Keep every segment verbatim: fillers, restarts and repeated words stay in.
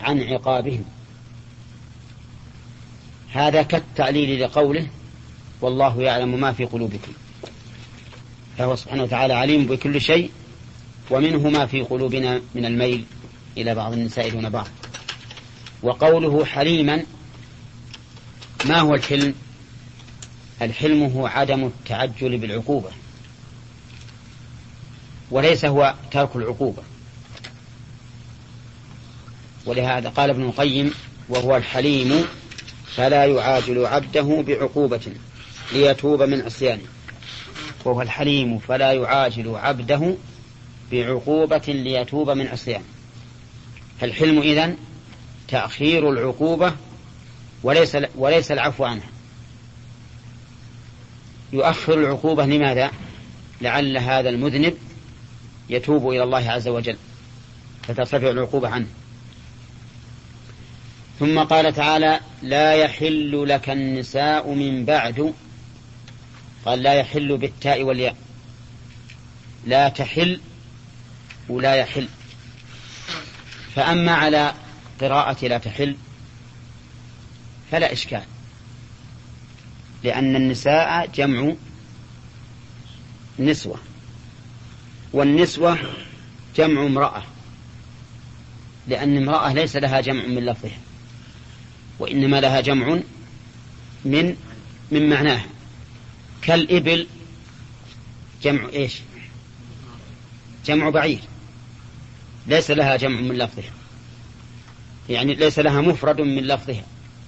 عن عقابهم. هذا كالتعليل لقوله والله يعلم ما في قلوبكم، فهو سبحانه وتعالى عليم بكل شيء، ومنه ما في قلوبنا من الميل إلى بعض النساء دون بعض. وقوله حليما، ما هو الحلم؟ الحلم هو عدم التعجل بالعقوبة، وليس هو ترك العقوبة. ولهذا قال ابن القيم وهو الحليم فلا يعاجل عبده بعقوبة ليتوب من عصيانه. وهو الحليم فلا يعاجل عبده بعقوبة ليتوب من عصيانه. فالحلم إذن تأخير العقوبة وليس وليس العفو عنها. يؤخر العقوبة لماذا؟ لعل هذا المذنب يتوب إلى الله عز وجل فترتفع العقوبة عنه. ثم قال تعالى لا يحل لك النساء من بعد، قال لا يحل بالتاء والياء، لا تحل ولا يحل. فأما على قراءة لا تحل فلا إشكال، لأن النساء جمع نسوة، والنسوة جمع امرأة، لأن امرأة ليس لها جمع من لفظها، وإنما لها جمع من من معناها. كالإبل جمع إيش؟ جمع بعير، ليس لها جمع من لفظها، يعني ليس لها مفرد من لفظها.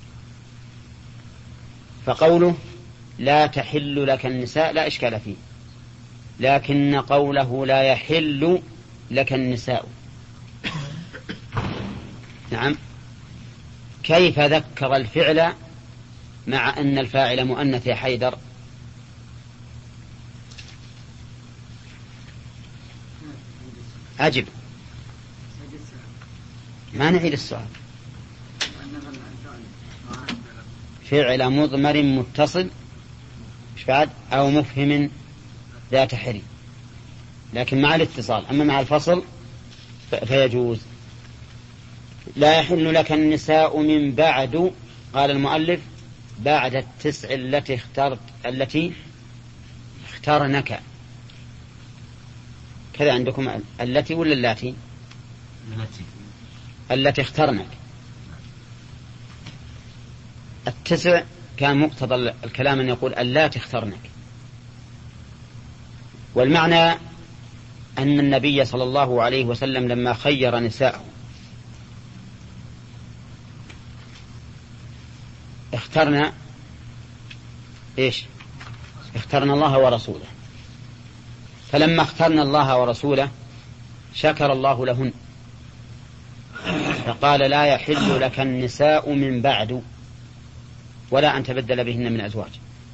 فقوله لا تحل لك النساء لا إشكال فيه، لكن قوله لا يحل لك النساء، نعم، كيف ذكر الفعل مع أن الفاعل مؤنث يا حيدر؟ أجب، ما نعيد السؤال. فعل مضمر متصل مش بعد أو مفهم ذات حري، لكن مع الاتصال. أما مع الفصل فيجوز. لا يحل لك النساء من بعد، قال المؤلف بعد التسع التي اخترت التي اختارنك. كذا عندكم التي ولا اللاتي؟ التي اخترنك. التسع كان مقتضى الكلام أن يقول اللاتي اخترنك. والمعنى أن النبي صلى الله عليه وسلم لما خير نساءه اخترنا إيش؟ اخترنا الله ورسوله، فلما اخترنا الله ورسوله شكر الله لهن، فقال لا يحل لك النساء من بعد ولا أن تبدل بهن من أزواج.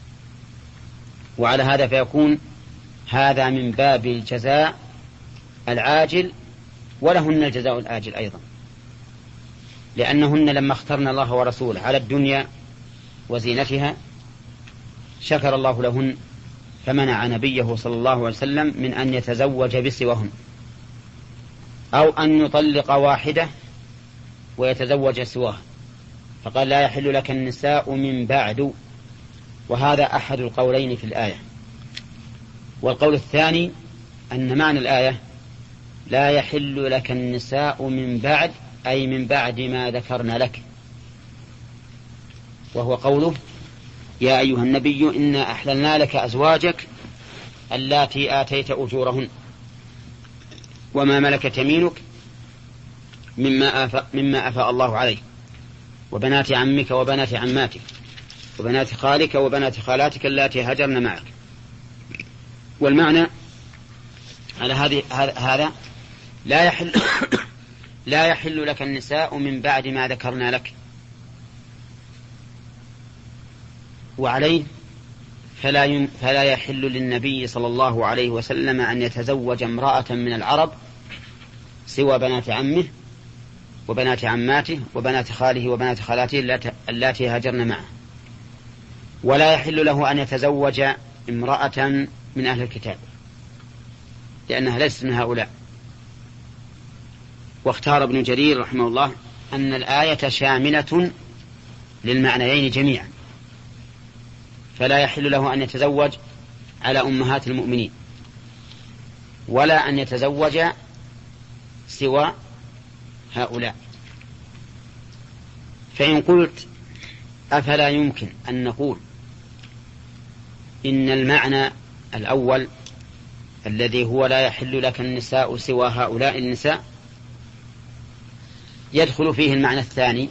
وعلى هذا فيكون هذا من باب الجزاء العاجل، ولهن الجزاء الآجل أيضا، لأنهن لما اخترنا الله ورسوله على الدنيا وزينتها شكر الله لهن، فمنع نبيه صلى الله عليه وسلم من أن يتزوج بسوهن، أو أن يطلق واحدة ويتزوج سواها، فقال لا يحل لك النساء من بعد. وهذا أحد القولين في الآية. والقول الثاني أن معنى الآية لا يحل لك النساء من بعد أي من بعد ما ذكرنا لك، وهو قوله يا أيها النبي إنا أحللنا لك أزواجك اللاتي آتيت أجورهن وما ملكت يمينك مما أفاء, مما أفاء الله عليه، وبنات عمك وبنات عماتك وبنات خالك وبنات خالاتك اللاتي هجرن معك. والمعنى على هذه هذا لا يحل لا يحل لك النساء من بعد ما ذكرنا لك. وعليه فلا فلا يحل للنبي صلى الله عليه وسلم أن يتزوج امرأة من العرب سوى بنات عمه وبنات عماته وبنات خاله وبنات خالاته اللاتي هاجرن معه، ولا يحل له أن يتزوج امرأة من أهل الكتاب لأنها ليست من هؤلاء. واختار ابن جرير رحمه الله أن الآية شاملة للمعنيين جميعا، فلا يحل له أن يتزوج على أمهات المؤمنين ولا أن يتزوج سوى هؤلاء. فإن قلت أفلا يمكن أن نقول إن المعنى الأول الذي هو لا يحل لك النساء سوى هؤلاء النساء يدخل فيه المعنى الثاني،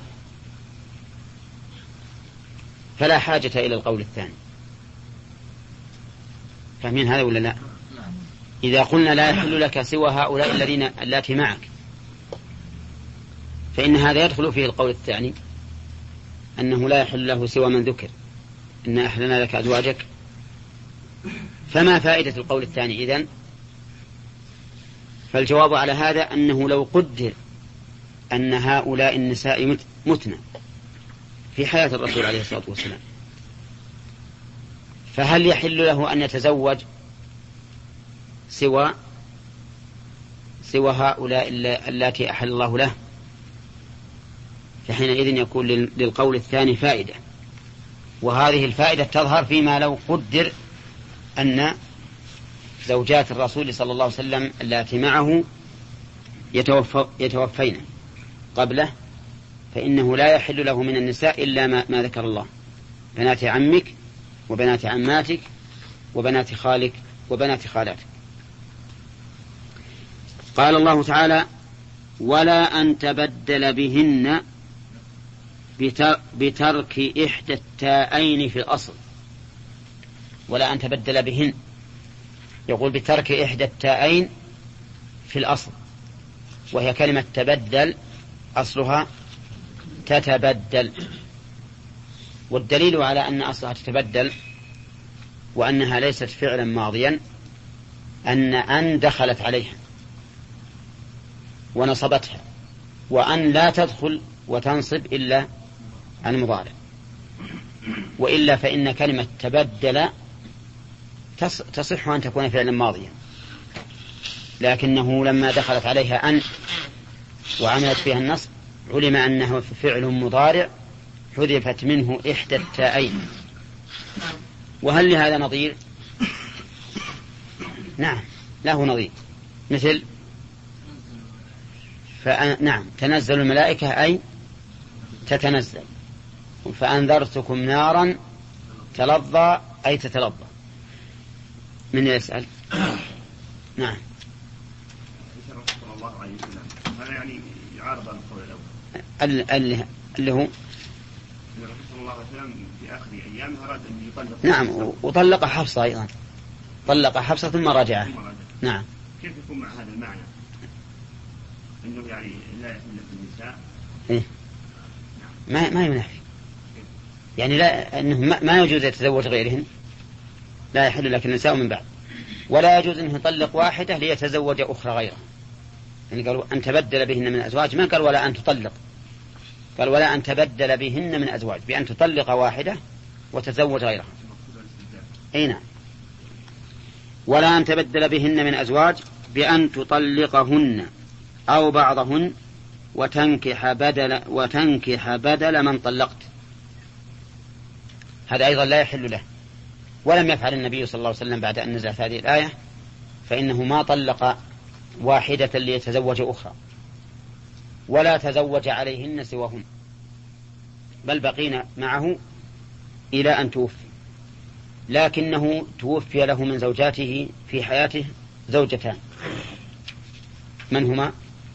فلا حاجة إلى القول الثاني. فاهمين هذا ولا لا؟ إذا قلنا لا يحل لك سوى هؤلاء الذين اللاتي معك، فإن هذا يدخل فيه القول الثاني أنه لا يحل له سوى من ذكر إن أحلنا لك أزواجك. فما فائدة القول الثاني إذن؟ فالجواب على هذا أنه لو قدر أن هؤلاء النساء متن في حياة الرسول عليه الصلاة والسلام، فهل يحل له أن يتزوج سوى سوى هؤلاء اللاتي أحل الله له؟ فحينئذ يكون للقول الثاني فائدة، وهذه الفائدة تظهر فيما لو قدر أن زوجات الرسول صلى الله عليه وسلم اللاتي معه يتوفين قبله، فإنه لا يحل له من النساء إلا ما, ما ذكر الله: بنات عمك وبنات عماتك وبنات خالك وبنات خالاتك. قال الله تعالى: ولا أن تبدل بهن بترك إحدى التائين في الأصل. ولا أن تبدل بهن، يقول بترك إحدى التائين في الأصل، وهي كلمة تبدل أصلها تتبدل. والدليل على أن أصلها تتبدل وأنها ليست فعلا ماضيا أن أن دخلت عليها ونصبتها، وأن لا تدخل وتنصب إلا المضارع، وإلا فإن كلمة تبدل تصح أن تكون فعلا ماضيا، لكنه لما دخلت عليها أن وعملت فيها النصب علم أنه فعل مضارع حذفت منه إحدى التائين. وهل لهذا نظير؟ نعم له نظير، مثل نعم تنزل الملائكة أي تتنزل، فأنذرتكم نارا تلظى أي تتلظى. من يسأل؟ نعم. هذا يعني يعارض القول الأول اللي, اللي هو الرسول صلى الله عليه وسلم في آخر أيامه أراد أن يطلق. نعم، وطلق حفصة أيضا، طلق حفصة ثم رجعه. نعم. كيف يكون مع هذا المعنى أنه يعني لا يحل النساء؟ إيه؟ ما ما ينافي، يعني لا أنه ما يجوز يتزوج غيرهن، لا يحل لك النساء من بعد، ولا يجوز أنه يطلق واحدة ليتزوج أخرى غيرها. يعني قالوا أن تبدل بهن من أزواج، ما قال ولا أن تطلق، قال ولا أن تبدل بهن من أزواج، بأن تطلق واحدة وتزوج غيرها. أي نعم. ولا أن تبدل بهن من أزواج بأن تطلقهن أو بعضهن وتنكح بدل وتنكح بدل من طلقت. هذا أيضا لا يحل له، ولم يفعل النبي صلى الله عليه وسلم بعد أن نزلت هذه الآية، فإنه ما طلق واحدة ليتزوج أخرى ولا تزوج عليهن سواهن، بل بقينا معه إلى أن توفي. لكنه توفي له من زوجاته في حياته زوجتان، من هما؟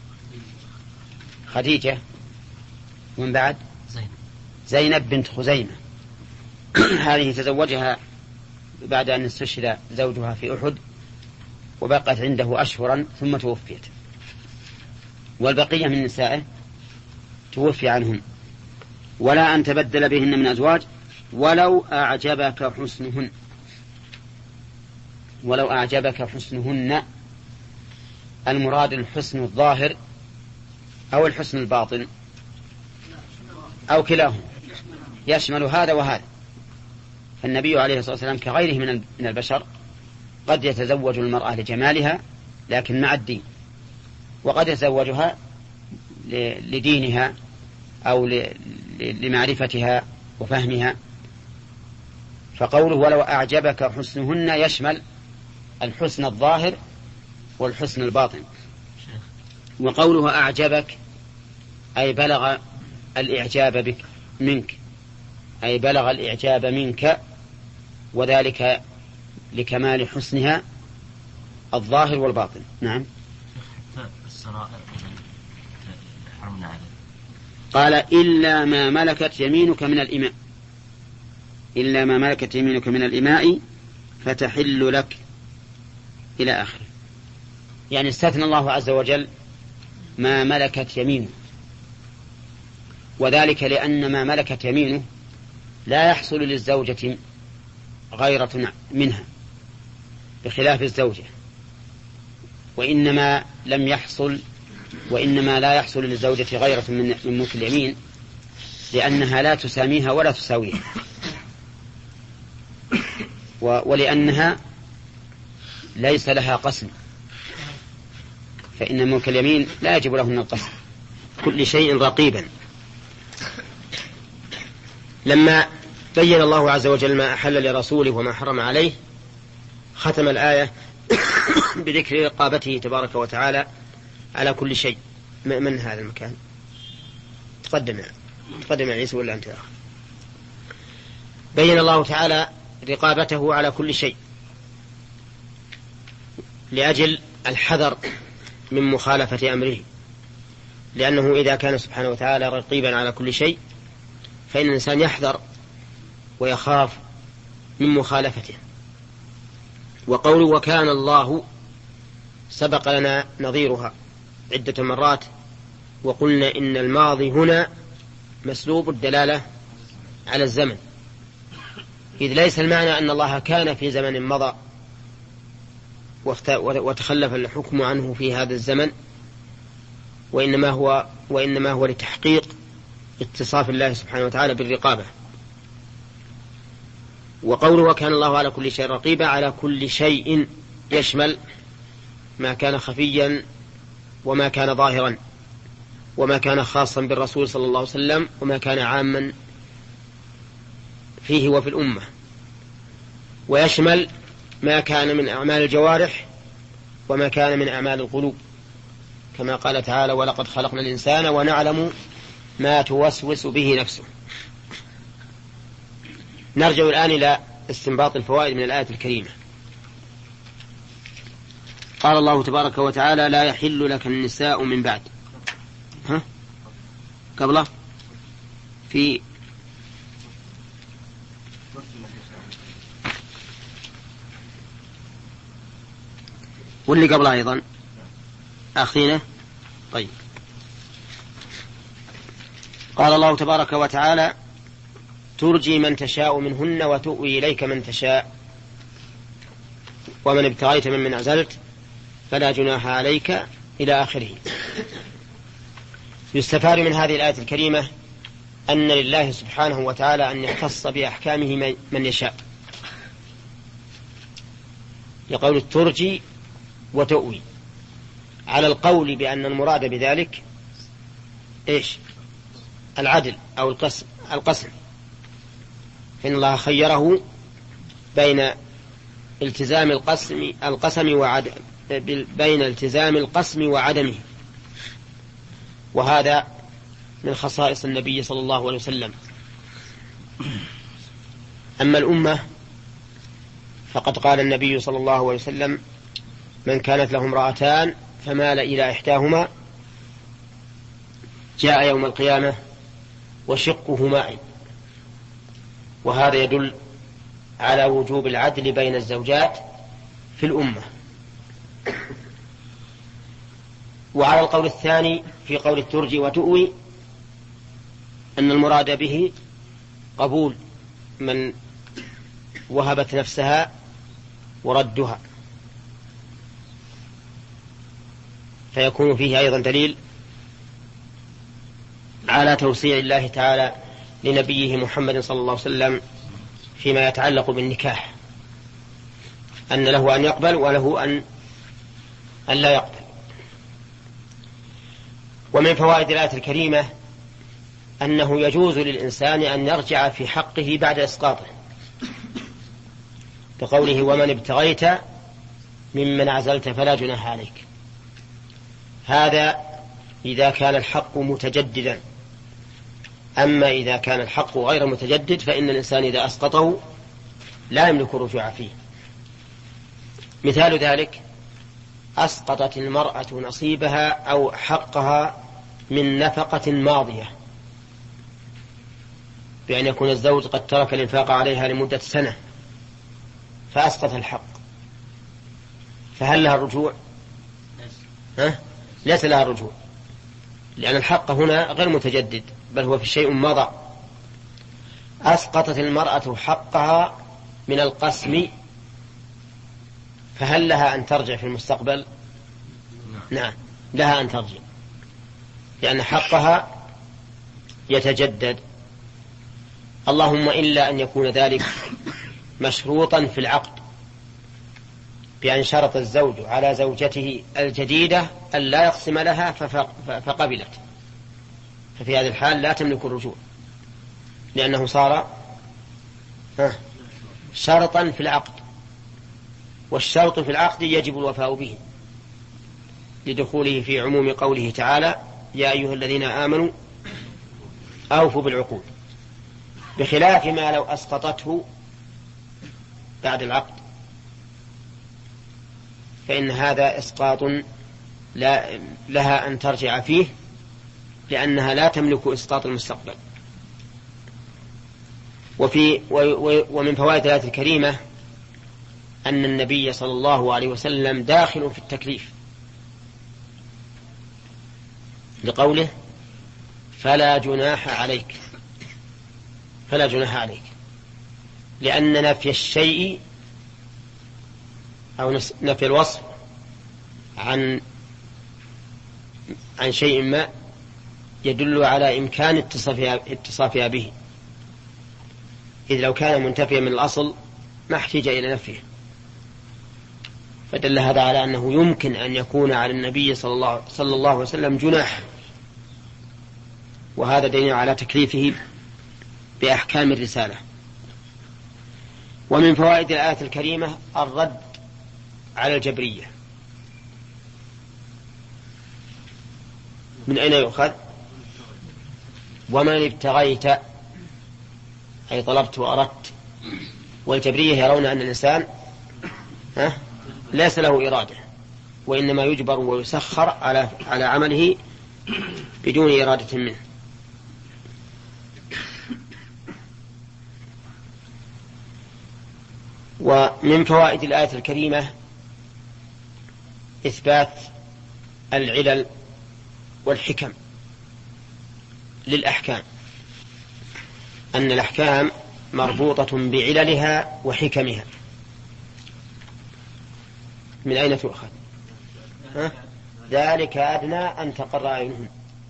خديجة، ومن بعد زينب بنت خزيمة. هذه تزوجها بعد أن استشهد زوجها في أحد وبقت عنده أشهرا ثم توفيت، والبقية من نسائه توفي عنهم. ولا أن تبدل بهن من أزواج ولو أعجبك حسنهن، ولو أعجبك حسنهن، المراد الحسن الظاهر أو الحسن الباطن أو كلاهما، يشمل هذا وهذا. فالنبي عليه الصلاة والسلام كغيره من البشر قد يتزوج المرأة لجمالها لكن مع الدين، وقد يتزوجها لدينها أو لمعرفتها وفهمها. فقوله ولو أعجبك حسنهن يشمل الحسن الظاهر والحسن الباطن. وقوله أعجبك أي بلغ الإعجاب بك منك، أي بلغ الإعجاب منك، وذلك لكمال حسنها الظاهر والباطن. نعم. قال إلا ما ملكت يمينك من الإماء، إلا ما ملكت يمينك من الإماء فتحل لك إلى آخره. يعني استثنى الله عز وجل ما ملكت يمينه، وذلك لأن ما ملكت يمينه لا يحصل للزوجة غيرة منها بخلاف الزوجة، وإنما لم يحصل وإنما لا يحصل للزوجة غيرة من ملك اليمين لأنها لا تساميها ولا تساويها، ولأنها ليس لها قسم، فإن ملك اليمين لا يجب لهن القسم، كل شيء رقيبا. لما بين الله عز وجل ما أحل لرسوله وما حرم عليه ختم الآية بذكر رقابته تبارك وتعالى على كل شيء. من هذا المكان؟ تقدم يعني. تقدم يا عيسى ولا أنت يا أخي؟ بين الله تعالى رقابته على كل شيء لأجل الحذر من مخالفة أمره، لأنه إذا كان سبحانه وتعالى رقيبا على كل شيء فإن الإنسان يحذر ويخاف من مخالفته. وقوله وكان الله سبق لنا نظيرها عدة مرات، وقلنا إن الماضي هنا مسلوب الدلالة على الزمن، إذ ليس المعنى أن الله كان في زمن مضى وتخلف الحكم عنه في هذا الزمن، وإنما هو, وإنما هو لتحقيق اتصاف الله سبحانه وتعالى بالرقابة. وقوله وكان الله على كل شيء رقيبا على كل شيء يشمل ما كان خفيا وما كان ظاهرا، وما كان خاصا بالرسول صلى الله عليه وسلم وما كان عاما فيه وفي الأمة، ويشمل ما كان من أعمال الجوارح وما كان من أعمال القلوب، كما قال تعالى ولقد خلقنا الإنسان ونعلم ما توسوس به نفسه. نرجع الآن إلى استنباط الفوائد من الآية الكريمة. قال الله تبارك وتعالى لا يحل لك النساء من بعد. ها قبله في واللي قبله أيضا آخرينه. طيب قال الله تبارك وتعالى ترجي من تشاء منهن وتؤوي إليك من تشاء ومن ابتغيت ممن عزلت فلا جناح عليك إلى آخره. يستفاد من هذه الآية الكريمة أن لله سبحانه وتعالى أن يختص بأحكامه من يشاء، يقول ترجي وتؤوي، على القول بأن المراد بذلك إيش؟ العدل أو القسم القسم فإن الله خيره بين التزام القسم القسم وعدم بين التزام القسم وعدمه، وهذا من خصائص النبي صلى الله عليه وسلم. أما الأمة فقد قال النبي صلى الله عليه وسلم من كانت له امرأتان فمال إلى إحداهما جاء يوم القيامة وشقه ماء، وهذا يدل على وجوب العدل بين الزوجات في الأمة. وعلى القول الثاني في قول الترجي وتؤوي أن المراد به قبول من وهبت نفسها وردها، فيكون فيه أيضا دليل على توسيع الله تعالى لنبيه محمد صلى الله عليه وسلم فيما يتعلق بالنكاح، أن له أن يقبل وله أن أن لا يقبل. ومن فوائد الآية الكريمة أنه يجوز للإنسان أن يرجع في حقه بعد إسقاطه، بقوله ومن ابتغيت ممن عزلت فلا جناح عليك. هذا إذا كان الحق متجددا. أما إذا كان الحق غير متجدد فإن الإنسان إذا أسقطه لا يملك الرجوع فيه. مثال ذلك: أسقطت المرأة نصيبها أو حقها من نفقة ماضية، بأن يكون الزوج قد ترك الإنفاق عليها لمدة سنة فأسقط الحق، فهل لها الرجوع؟ ها؟ ليس لها الرجوع، لأن الحق هنا غير متجدد بل هو في شيء مضى. أسقطت المرأة حقها من القسم، فهل لها أن ترجع في المستقبل؟ نعم، لها أن ترجع، لأن حقها يتجدد، اللهم إلا أن يكون ذلك مشروطا في العقد، بأن شرط الزوج على زوجته الجديدة أن لا يقسم لها فقبلت، ففي هذه الحال لا تملك الرجوع، لأنه صار شرطا في العقد، والشرط في العقد يجب الوفاء به لدخوله في عموم قوله تعالى يا أيها الذين آمنوا أوفوا بالعقود، بخلاف ما لو أسقطته بعد العقد فإن هذا إسقاط لا لها أن ترجع فيه، لأنها لا تملك إسقاط المستقبل. وفي ومن فوائد الآية الكريمة أن النبي صلى الله عليه وسلم داخل في التكليف، لقوله فلا جناح عليك، فلا جناح عليك، لأن نفي الشيء أو نفي الوصف عن عن شيء ما يدل على إمكان اتصافها به، إذ لو كان منتفيا من الأصل ما احتاج إلى نفيه، فدل هذا على أنه يمكن أن يكون على النبي صلى الله, صلى الله عليه وسلم جناح، وهذا دليل على تكليفه بأحكام الرسالة. ومن فوائد الآية الكريمة الرد على الجبرية. من أين يؤخذ؟ ومن ابتغيت أي طلبت وأردت، والجبرية يرون أن الإنسان ها ليس له إرادة، وإنما يجبر ويسخر على على عمله بدون إرادة منه. ومن فوائد الآية الكريمة إثبات العلل والحكم للأحكام، أن الأحكام مربوطة بعللها وحكمها. من أين تؤخذ؟ ذلك أدنى أن تقر أعينهم.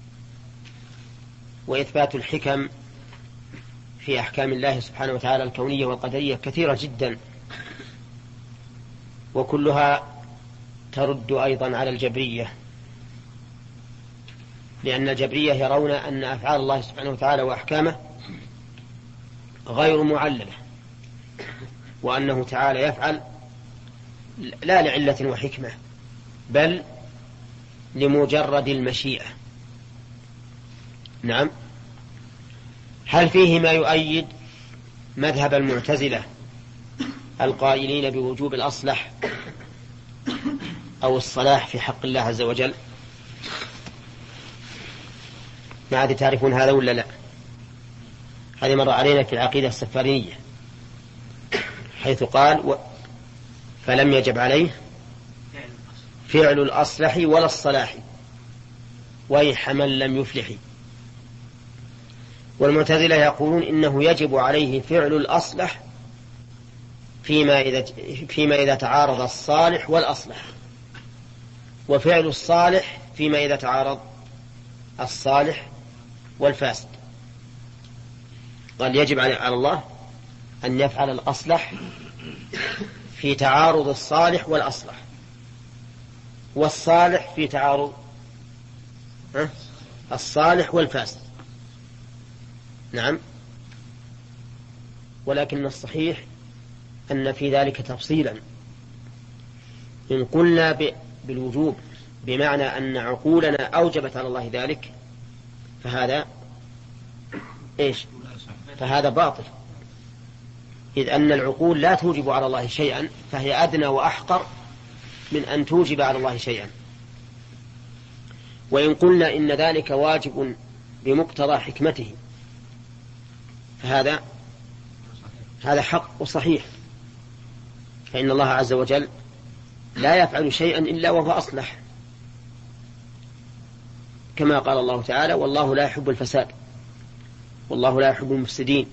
وإثبات الحكم في أحكام الله سبحانه وتعالى الكونية والقدرية كثيرة جدا، وكلها ترد أيضا على الجبرية، لأن الجبرية يرون أن أفعال الله سبحانه وتعالى وأحكامه غير معللة، وأنه تعالى يفعل لا لعلة وحكمة بل لمجرد المشيئة. نعم. هل فيه ما يؤيد مذهب المعتزلة القائلين بوجوب الأصلح أو الصلاح في حق الله عز وجل؟ ما عاد تعرفون هذا ولا لا؟ هذه مر علينا في العقيدة السفارينية، حيث قال و... فلم يجب عليه فعل الأصلح ولا الصلاح ويح من لم يفلح. والمعتزلة يقولون إنه يجب عليه فعل الأصلح فيما إذا, فيما إذا تعارض الصالح والأصلح، وفعل الصالح فيما إذا تعارض الصالح والفاسد. قال يجب على الله أن يفعل الأصلح في تعارض الصالح والأصلح، والصالح في تعارض الصالح والفاسد. نعم، ولكن الصحيح أن في ذلك تفصيلا. إن قلنا بالوجوب بمعنى أن عقولنا أوجبت على الله ذلك فهذا إيش؟ فهذا باطل، إذ أن العقول لا توجب على الله شيئا، فهي أدنى وأحقر من أن توجب على الله شيئا. وإن قلنا إن ذلك واجب بمقتضى حكمته فهذا هذا حق وصحيح، فإن الله عز وجل لا يفعل شيئا إلا وهو أصلح، كما قال الله تعالى: والله لا يحب الفساد والله لا يحب المفسدين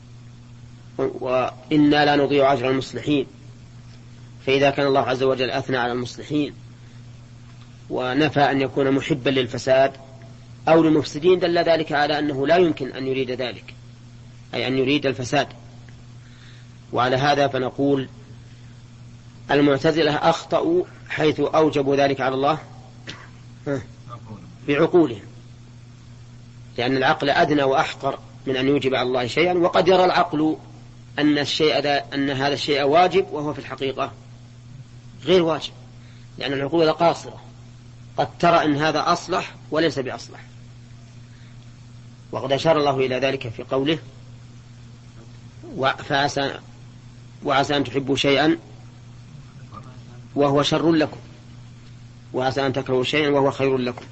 وإنا لا نضيع أجر المصلحين. فإذا كان الله عز وجل أثنى على المصلحين ونفى أن يكون محبا للفساد أو للمفسدين دل ذلك على أنه لا يمكن أن يريد ذلك، أي أن يريد الفساد. وعلى هذا فنقول المعتزلة أخطأوا حيث أوجبوا ذلك على الله بعقولهم، لأن العقل أدنى وأحقر من أن يوجب على الله شيئا، وقد يرى العقل أن الشيء أن هذا الشيء واجب وهو في الحقيقة غير واجب، لأن العقول قاصرة، قد ترى أن هذا أصلح وليس بأصلح. وقد أشار الله إلى ذلك في قوله: فعسى وعسى أن تحبوا شيئا وهو شر لكم وعسى أن تكرهوا شيئا وهو خير لكم.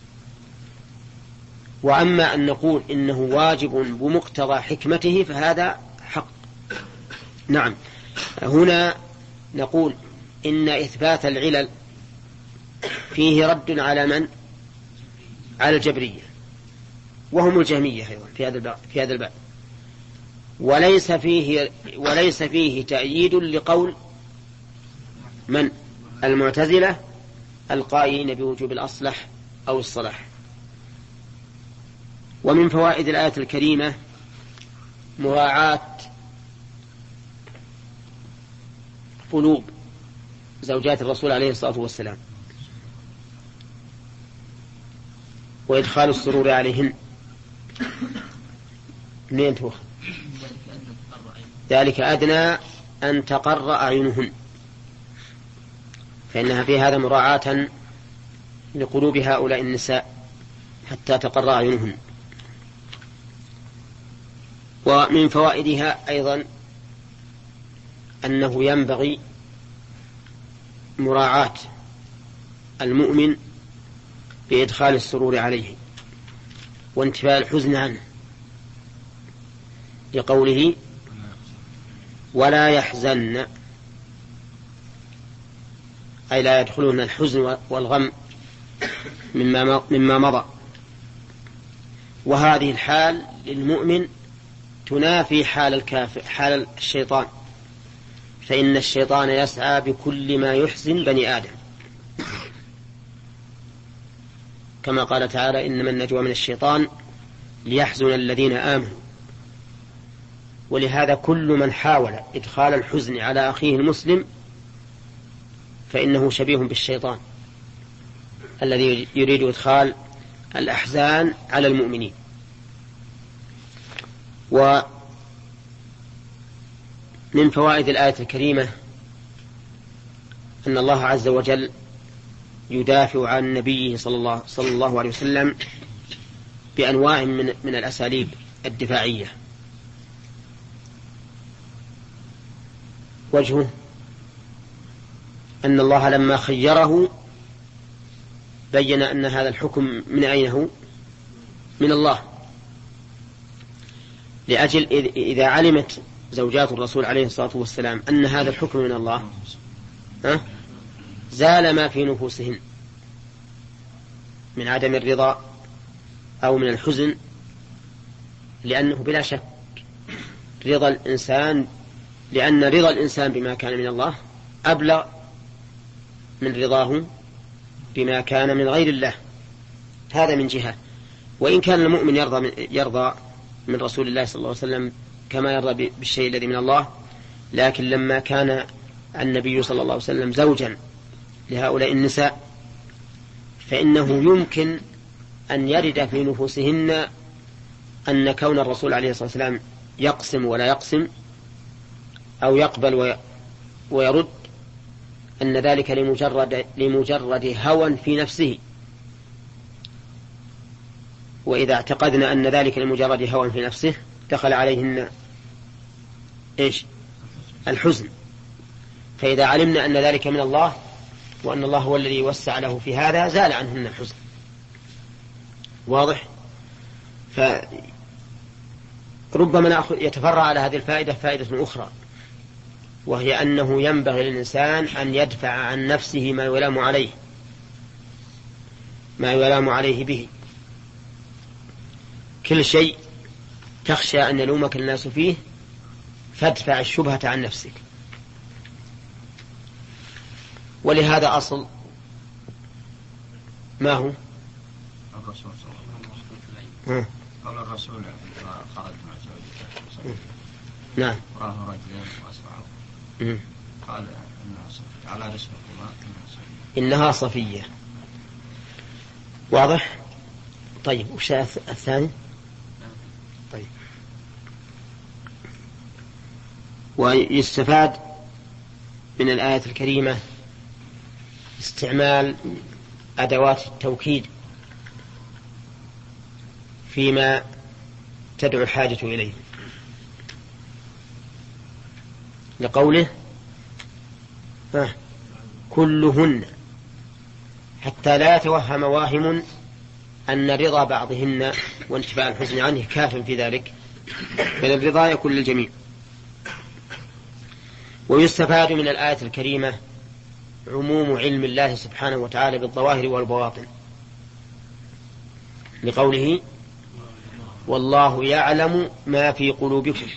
وأما أن نقول إنه واجب بمقتضى حكمته فهذا حق. نعم، هنا نقول إن إثبات العلل فيه رد على من؟ على الجبرية، وهم الجهمية أيضا في هذا الباب في هذا الباب وليس فيه وليس فيه تأييد لقول من؟ المعتزلة القائلين بوجوب الأصلح أو الصلاح. ومن فوائد الآية الكريمة مراعاة قلوب زوجات الرسول عليه الصلاة والسلام وإدخال السرور عليهن. منين توخى؟ ذلك أدنى أن تقر أعينهن، فإنها في هذا مراعاة لقلوب هؤلاء النساء حتى تقر أعينهن. ومن فوائدها أيضا أنه ينبغي مراعاة المؤمن بإدخال السرور عليه وانتفاء الحزن عنه، لقوله: ولا يحزن، أي لا يدخلون الحزن والغم مما مما مضى. وهذه الحال للمؤمن تنافي حال الكافر حال الشيطان، فإن الشيطان يسعى بكل ما يحزن بني آدم، كما قال تعالى: إنما النجوى من الشيطان ليحزن الذين آمنوا. ولهذا كل من حاول إدخال الحزن على أخيه المسلم فإنه شبيه بالشيطان الذي يريد إدخال الأحزان على المؤمنين. ومن فوائد الآية الكريمة أن الله عز وجل يدافع عن نبيه صلى الله, صلى الله عليه وسلم بأنواع من, من الأساليب الدفاعية. وجهه أن الله لما خيره بين أن هذا الحكم من أين هو؟ من الله، لأجل إذا علمت زوجات الرسول عليه الصلاة والسلام أن هذا الحكم من الله ها؟ زال ما في نفوسهن من عدم الرضا أو من الحزن، لأنه بلا شك رضا الإنسان لأن رضا الإنسان بما كان من الله أبلغ من رضاه بما كان من غير الله. هذا من جهة. وإن كان المؤمن يرضى من, يرضى من رسول الله صلى الله عليه وسلم كما يرضى بالشيء الذي من الله، لكن لما كان النبي صلى الله عليه وسلم زوجا لهؤلاء النساء فإنه يمكن أن يرد في نفوسهن أن كون الرسول عليه الصلاة والسلام يقسم ولا يقسم أو يقبل ويرد أن ذلك لمجرد, لمجرد هوى في نفسه. وإذا اعتقدنا أن ذلك لمجرد هوى في نفسه دخل عليهن إيش؟ الحزن. فإذا علمنا أن ذلك من الله وأن الله هو الذي وسع له في هذا زال عنهن الحزن. واضح؟ فربما يتفرع على هذه الفائدة فائدة أخرى، وهي أنه ينبغي للإنسان أن يدفع عن نفسه ما يلام عليه ما يلام عليه به. كل شيء تخشى أن يلومك الناس فيه فادفع الشبهة عن نفسك. ولهذا أصل ما هو الرسول صلى الله عليه وسلم قال الرسول خرج مع زوجته نعم راه رجلين وأسرعه قال إنها صفية على رسولكما إنها صفية. واضح؟ طيب وش الثاني؟ طيب ويستفاد من الآية الكريمة استعمال أدوات التوكيد فيما تدعو الحاجة إليه، لقوله آه كلهن، حتى لا يتوهم واهم أن رضا بعضهن وانتفاء الحزن عنه كاف في ذلك، بل الرضا يكون للجميع. ويستفاد من الآية الكريمة عموم علم الله سبحانه وتعالى بالظواهر والبواطن، لقوله والله يعلم ما في قلوبكم.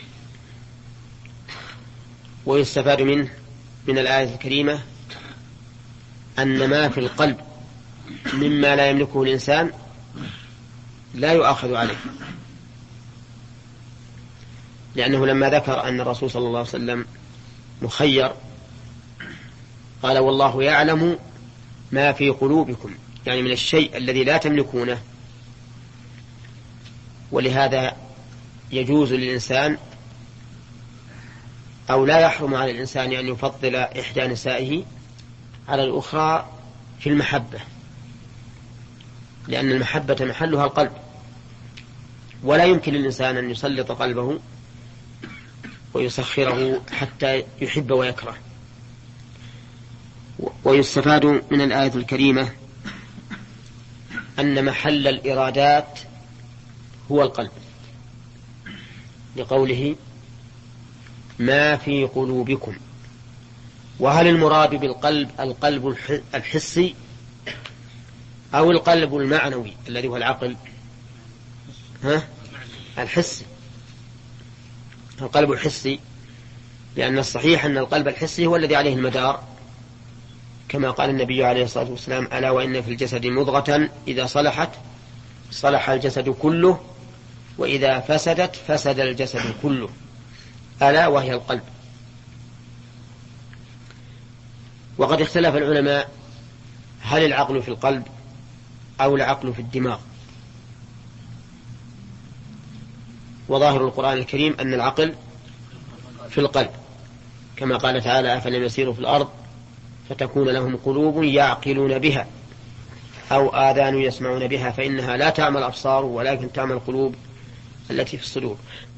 ويستفاد منه من الآية الكريمة أن ما في القلب مما لا يملكه الإنسان لا يؤاخذ عليه، لأنه لما ذكر أن الرسول صلى الله عليه وسلم مخير قال والله يعلم ما في قلوبكم، يعني من الشيء الذي لا تملكونه. ولهذا يجوز للإنسان أو لا يحرم على الإنسان أن يفضل إحدى نسائه على الأخرى في المحبة، لأن المحبة محلها القلب، ولا يمكن للإنسان أن يسلط قلبه ويسخره حتى يحب ويكره. ويستفاد من الآية الكريمة أن محل الإرادات هو القلب، لقوله ما في قلوبكم. وهل المراد بالقلب القلب الحسي أو القلب المعنوي الذي هو العقل؟ ها؟ الحسي، القلب الحسي، لأن الصحيح أن القلب الحسي هو الذي عليه المدار، كما قال النبي عليه الصلاة والسلام ألا وإن في الجسد مضغة إذا صلحت صلح الجسد كله وإذا فسدت فسد الجسد كله، ألا وهي القلب. وقد اختلف العلماء هل العقل في القلب أو العقل في الدماغ، وظاهر القرآن الكريم أن العقل في القلب، كما قال تعالى أفلم يسيروا في الأرض فتكون لهم قلوب يعقلون بها أو آذان يسمعون بها فإنها لا تعمى الأبصار ولكن تعمى القلوب التي في الصدور.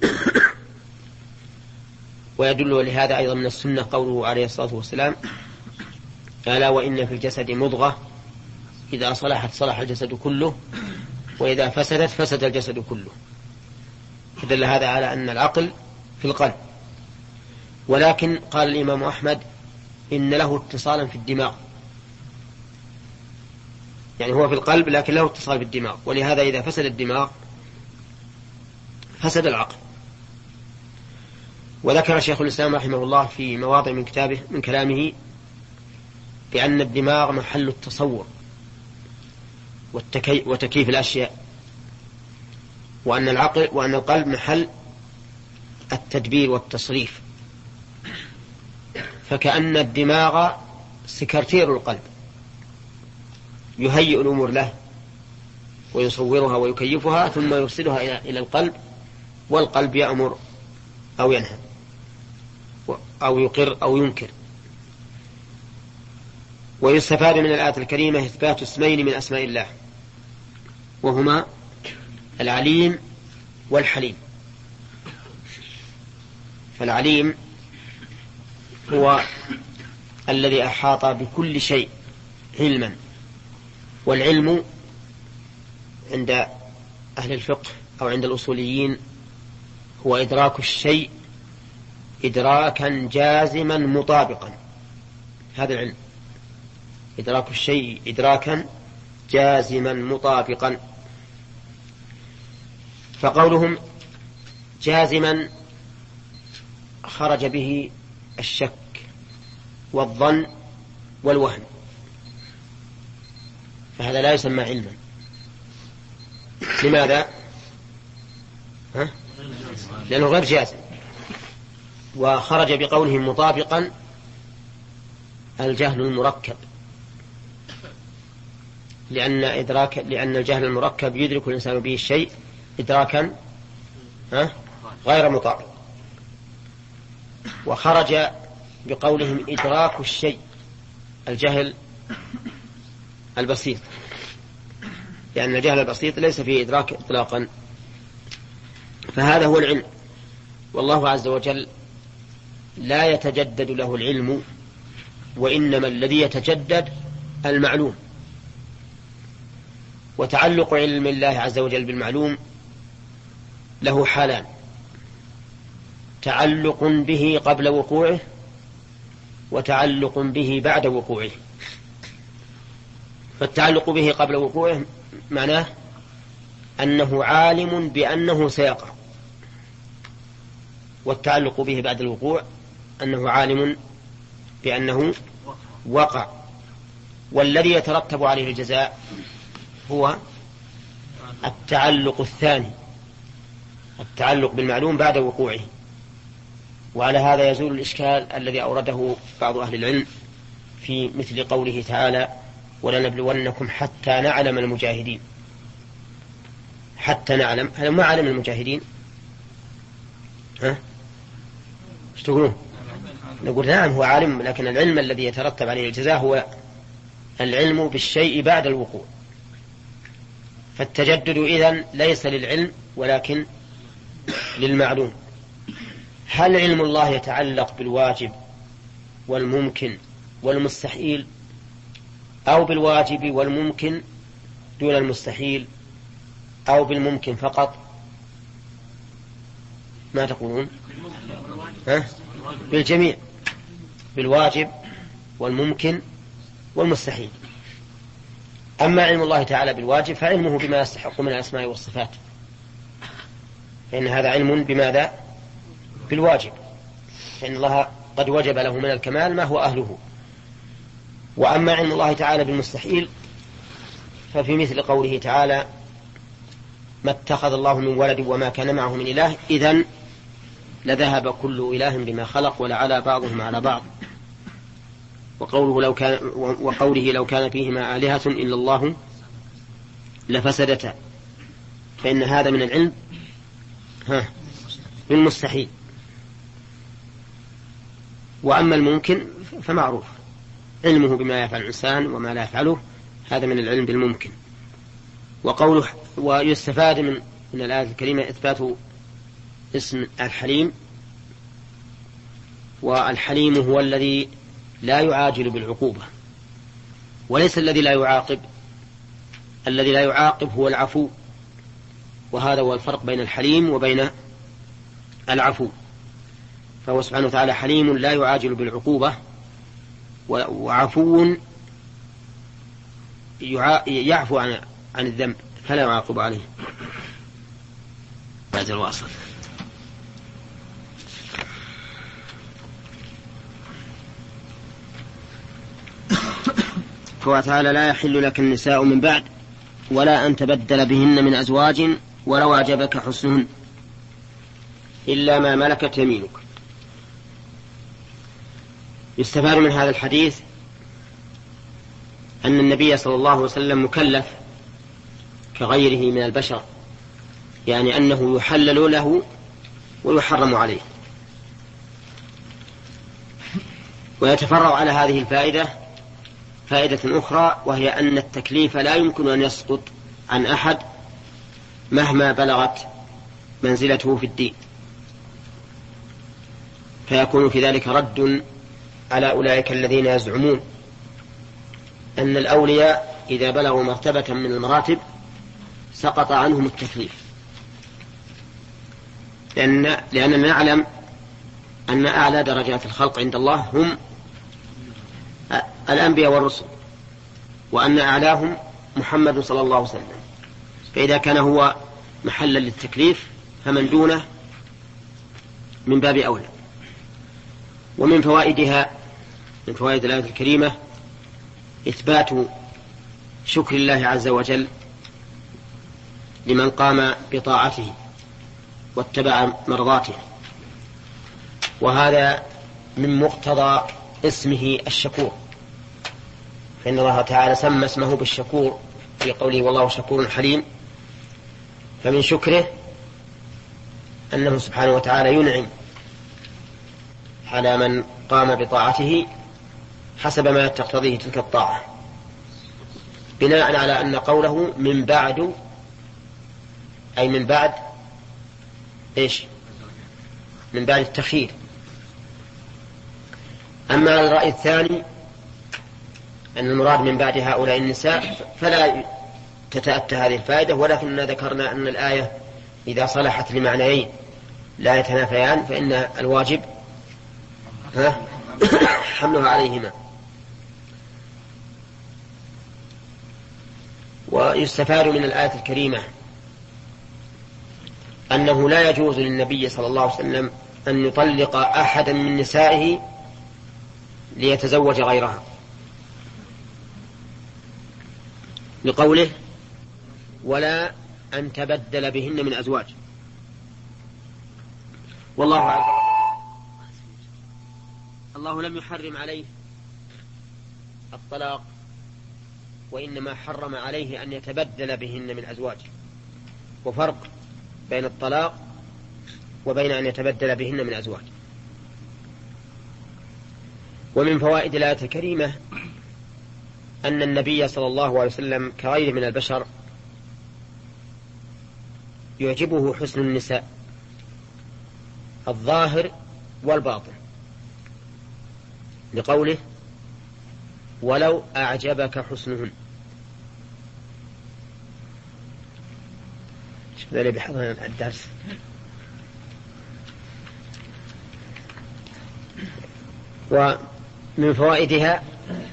ويدل لهذا أيضا من السنة قوله عليه الصلاة والسلام ألا وإن في الجسد مضغة إذا صلحت صلح الجسد كله وإذا فسدت فسد الجسد كله. فدل هذا على أن العقل في القلب. ولكن قال الإمام أحمد إن له اتصالا في الدماغ، يعني هو في القلب لكن له اتصال في الدماغ، ولهذا إذا فسد الدماغ فسد العقل. وذكر شيخ الإسلام رحمه الله في مواضع من كتابه من كلامه بأن الدماغ محل التصور والتكي وتكييف الأشياء، وأن العقل وأن القلب محل التدبير والتصريف، فكأن الدماغ سكرتير القلب يهيئ الأمور له ويصورها ويكيفها ثم يرسلها إلى القلب، والقلب يأمر أو ينهى أو يقر أو ينكر. ويستفاد من الآية الكريمة إثبات اسمين من أسماء الله، وهما العليم والحليم. فالعليم هو الذي أحاط بكل شيء علما، والعلم عند أهل الفقه أو عند الأصوليين هو إدراك الشيء إدراكا جازما مطابقا. هذا العلم، إدراك الشيء إدراكا جازما مطابقا. فقولهم جازما خرج به الشك والظن والوهم، فهذا لا يسمى علما. لماذا؟ ها؟ لأنه غير جازم. وخرج بقولهم مطابقا الجهل المركب، لأن إدراك لأن الجهل المركب يدرك الإنسان به الشيء إدراكا ها؟ غير مطابق. وخرج بقولهم إدراك الشيء الجهل البسيط، لأن الجهل البسيط ليس فيه إدراك إطلاقا. فهذا هو العلم، والله عز وجل لا يتجدد له العلم، وإنما الذي يتجدد المعلوم. وتعلق علم الله عز وجل بالمعلوم له حالان: تعلق به قبل وقوعه، وتعلق به بعد وقوعه. فالتعلق به قبل وقوعه معناه أنه عالم بأنه سيقع، والتعلق به بعد الوقوع أنه عالم بأنه وقع. والذي يترتب عليه الجزاء هو التعلق الثاني، التعلق بالمعلوم بعد وقوعه. وعلى هذا يزول الإشكال الذي أورده بعض أهل العلم في مثل قوله تعالى: ولنبلونكم حتى نعلم المجاهدين. حتى نعلم، هل ما علم المجاهدين؟ ها؟ ايش تقولون؟ نقول نعم هو عالم، لكن العلم الذي يترتب عليه الجزاء هو العلم بالشيء بعد الوقوع. فالتجدد إذن ليس للعلم ولكن للمعلوم. هل علم الله يتعلق بالواجب والممكن والمستحيل، أو بالواجب والممكن دون المستحيل، أو بالممكن فقط؟ ما تقولون؟ ها؟ بالجميع، بالواجب والممكن والمستحيل. أما علم الله تعالى بالواجب فعلمه بما يستحق من الأسماء والصفات، فإن هذا علم بماذا؟ بالواجب، فإن الله قد وجب له من الكمال ما هو أهله. وأما علم الله تعالى بالمستحيل ففي مثل قوله تعالى: ما اتخذ الله من ولد وما كان معه من إله إذن لذهب كل إله بما خلق ولعلى بعضهم على بعض. وقوله لو كان وقوله لو كان فيهما آلهة إلا الله لفسدتا، فإن هذا من العلم ها بالمستحيل. وأما الممكن فمعروف علمه بما يفعل الإنسان وما لا يفعله، هذا من العلم بالممكن. وقوله ويستفاد من من الآية الكريمة إثبات اسم الحليم. والحليم هو الذي لا يعاجل بالعقوبة، وليس الذي لا يعاقب. الذي لا يعاقب هو العفو، وهذا هو الفرق بين الحليم وبين العفو. فهو سبحانه وتعالى حليم لا يعاجل بالعقوبة، وعفو يعفو عن عن الذنب فلا يعاقب عليه. بعد الواصل فهو تعالى: لا يحل لك النساء من بعد ولا أن تبدل بهن من أزواج ولو أعجبك حسنهن إلا ما ملكت يمينك. يستفاد من هذا الحديث أن النبي صلى الله عليه وسلم مكلف كغيره من البشر، يعني أنه يحلل له ويحرم عليه. ويتفرع على هذه الفائدة فائدة أخرى، وهي أن التكليف لا يمكن أن يسقط عن أحد مهما بلغت منزلته في الدين، فيكون في ذلك رد على أولئك الذين يزعمون أن الأولياء إذا بلغوا مرتبة من المراتب سقط عنهم التكليف، لأن لأننا نعلم أن أعلى درجات الخلق عند الله هم الأنبياء والرسل، وأن أعلاهم محمد صلى الله عليه وسلم، فإذا كان هو محلا للتكليف فمن دونه من باب أولى. ومن فوائدها من فوائد الآية الكريمة إثبات شكر الله عز وجل لمن قام بطاعته واتبع مرضاته، وهذا من مقتضى اسمه الشكور، فإن الله تعالى سمى اسمه بالشكور في قوله والله شكور حليم. فمن شكره أنه سبحانه وتعالى ينعم على من قام بطاعته حسب ما تقتضيه تلك الطاعة، بناء على أن قوله من بعد أي من بعد إيش؟ من بعد التخيير. أما على الرأي الثاني أن المراد من بعد هؤلاء النساء فلا تتأتى هذه الفائدة، ولكننا ذكرنا أن الآية إذا صلحت لمعنيين لا يتنافيان فإن الواجب حملها عليهما. ويستفاد من الآية الكريمة أنه لا يجوز للنبي صلى الله عليه وسلم أن يطلق أحدا من نسائه ليتزوج غيرها، لقوله ولا أن تبدل بهن من أزواج. والله أعلم. الله لم يحرم عليه الطلاق، وإنما حرم عليه أن يتبدل بهن من أزواج، وفرق بين الطلاق وبين أن يتبدل بهن من أزواج. ومن فوائد الآية الكريمة أن النبي صلى الله عليه وسلم كغيره من البشر يعجبه حسن النساء الظاهر والباطن، لقوله ولو أعجبك حسنهن. شوف ذلك بحضر الدرس. ومن فوائدها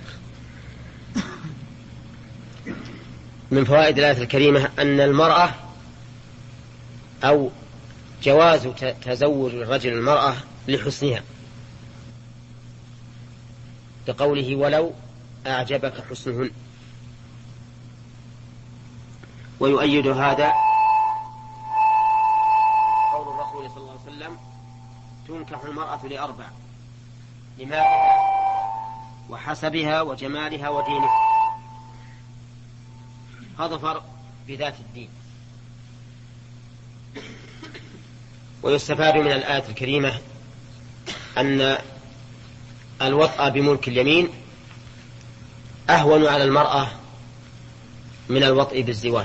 من فوائد الآية الكريمة أن المرأة أو جواز تزوج الرجل المرأة لحسنها، لقوله ولو أعجبك حسنهن. ويؤيد هذا قول الرسول صلى الله عليه وسلم تنكح المرأة لأربع: لمالها وحسبها وجمالها ودينها. هذا فرق بذات الدين. ويستفاد من الآية الكريمة أن الوطأ بملك اليمين أهون على المرأة من الوطء بالزواج،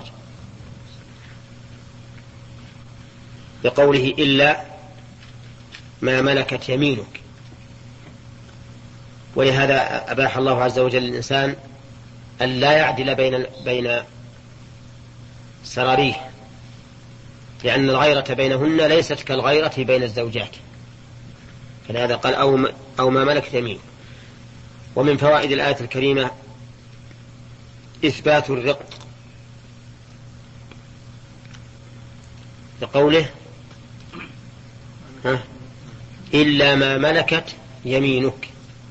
بقوله إلا ما ملكت يمينك. ولهذا أباح الله عز وجل للإنسان أن لا يعدل بين بين سراريه، لأن الغيرة بينهن ليست كالغيرة بين الزوجات، فلهذا قال أو, أو ما ملكت يمينك. ومن فوائد الآية الكريمة إثبات الرق، لقوله ها إلا ما ملكت يمينك.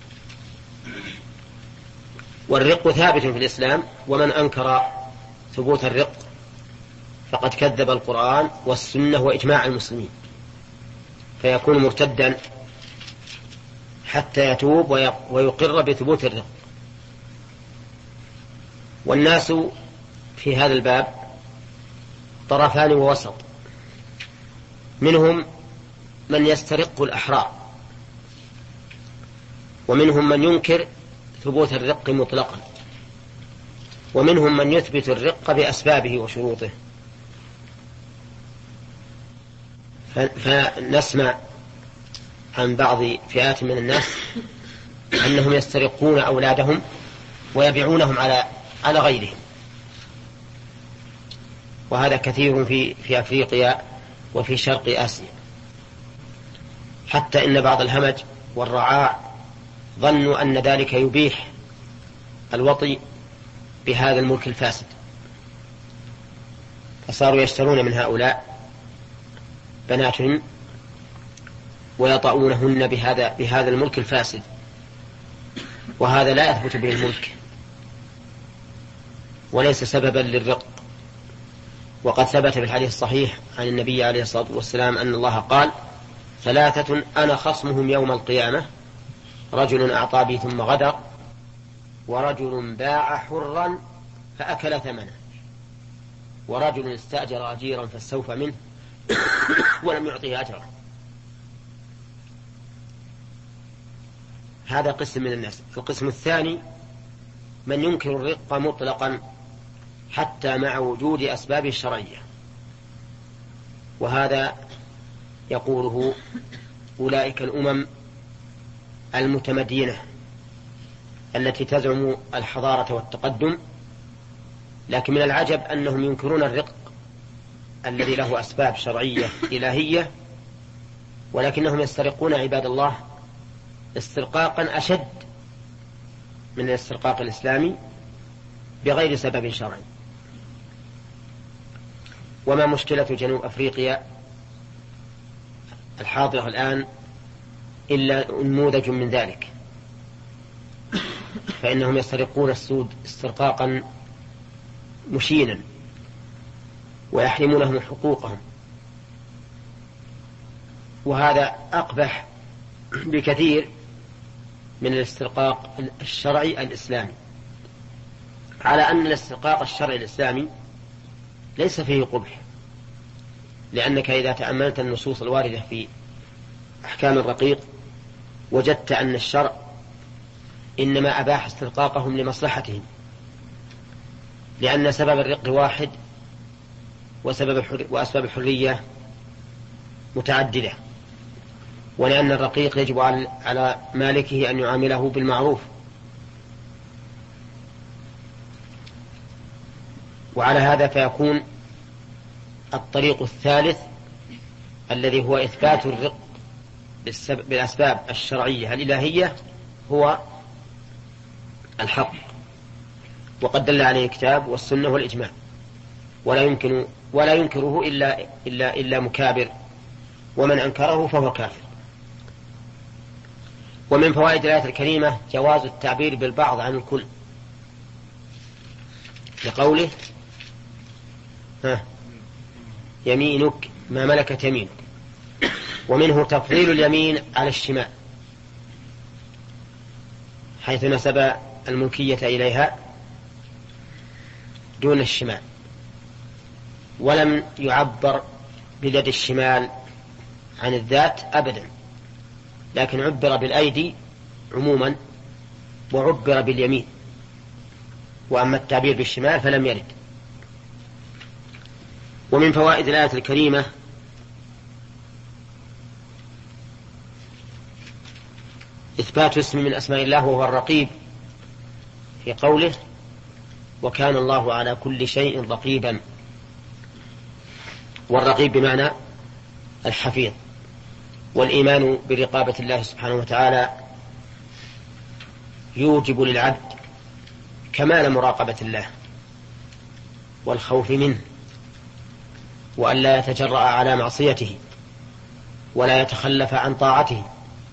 والرق ثابت في الإسلام، ومن أنكر ثبوت الرق فقد كذب القرآن والسنة وإجماع المسلمين، فيكون مرتدا حتى يتوب ويقر بثبوت الرق. والناس في هذا الباب طرفان ووسط. منهم من يسترق الأحرار، ومنهم من ينكر ثبوت الرق مطلقا، ومنهم من يثبت الرق بأسبابه وشروطه. فنسمع عن بعض فئات من الناس أنهم يسترقون أولادهم ويبيعونهم على على غيرهم، وهذا كثير في في أفريقيا وفي شرق آسيا، حتى إن بعض الهمج والرعاع ظنوا أن ذلك يبيح الوطي بهذا الملك الفاسد، فصاروا يشترون من هؤلاء بناتهم ويطعونهن بهذا بهذا الملك الفاسد، وهذا لا يثبت به الملك وليس سببا للرق. وقد ثبت في الحديث الصحيح عن النبي عليه الصلاة والسلام أن الله قال: ثلاثة أنا خصمهم يوم القيامة: رجل أعطى بي ثم غدر، ورجل باع حرا فأكل ثمنه، ورجل استأجر أجيرا فاستوفى منه ولم يعطيه أجره. هذا قسم من الناس. القسم الثاني من ينكر الرق مطلقا حتى مع وجود أسباب الشرعية، وهذا يقوله أولئك الأمم المتمدينة التي تزعم الحضارة والتقدم، لكن من العجب أنهم ينكرون الرق الذي له أسباب شرعية إلهية، ولكنهم يسترقون عباد الله استرقاقا أشد من الاسترقاق الإسلامي بغير سبب شرعي. وما مشكلة جنوب أفريقيا الحاضرة الآن إلا نموذج من ذلك، فإنهم يسترقون السود استرقاقا مشينا ويحرمونهم حقوقهم، وهذا أقبح بكثير من الاسترقاق الشرعي الإسلامي، على أن الاسترقاق الشرعي الإسلامي ليس فيه قبح، لأنك إذا تأملت النصوص الواردة في أحكام الرقيق وجدت أن الشرع إنما أباح استرقاقهم لمصلحتهم، لأن سبب الرق واحد وسبب الحر... وأسباب الحرية متعددة، ولأن الرقيق يجب على مالكه أن يعامله بالمعروف، وعلى هذا فيكون الطريق الثالث الذي هو إثبات الرق بالأسباب الشرعية الإلهية هو الحق، وقد دل عليه الكتاب والسنة والإجماع، ولا يمكن ولا ينكره إلا إلا إلا مكابر، ومن أنكره فهو كافر. ومن فوائد الآية الكريمة جواز التعبير بالبعض عن الكل، لقوله: ها يمينك ما ملكت يمينك. ومنه تفضيل اليمين على الشمال، حيث نسب الملكية إليها دون الشمال، ولم يعبر بيد الشمال عن الذات أبدا، لكن عبر بالأيدي عموما وعبر باليمين، وأما التعبير بالشمال فلم يرد. ومن فوائد الآية الكريمة إثبات اسم من أسماء الله وهو الرقيب، في قوله: وكان الله على كل شيء رقيبا. والرقيب بمعنى الحفيظ، والإيمان برقابة الله سبحانه وتعالى يوجب للعبد كمال مراقبة الله والخوف منه، وأن لا يتجرأ على معصيته ولا يتخلف عن طاعته،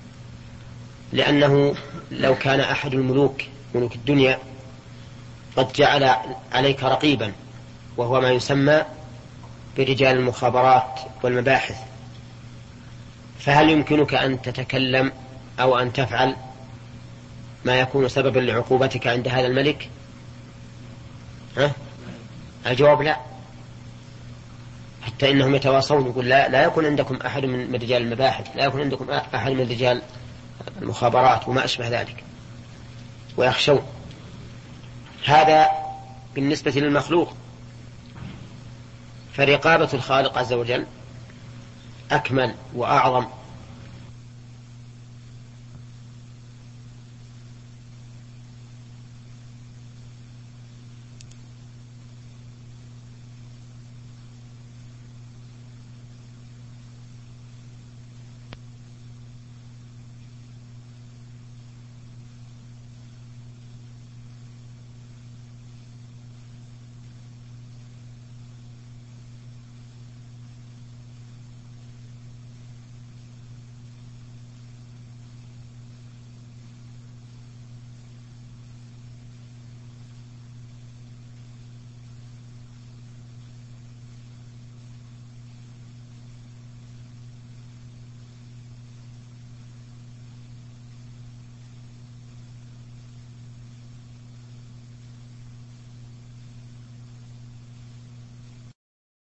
لأنه لو كان أحد الملوك ملوك الدنيا قد جعل عليك رقيبا، وهو ما يسمى برجال المخابرات والمباحث، فهل يمكنك أن تتكلم أو أن تفعل ما يكون سببا لعقوبتك عند هذا الملك؟ ها؟ الجواب لا. فإنهم يتواصون، يقول لا, لا يكون عندكم أحد من رجال المباحث، لا يكون عندكم أحد من رجال المخابرات وما أشبه ذلك، ويخشون. هذا بالنسبة للمخلوق. فرقابة الخالق عز وجل أكمل وأعظم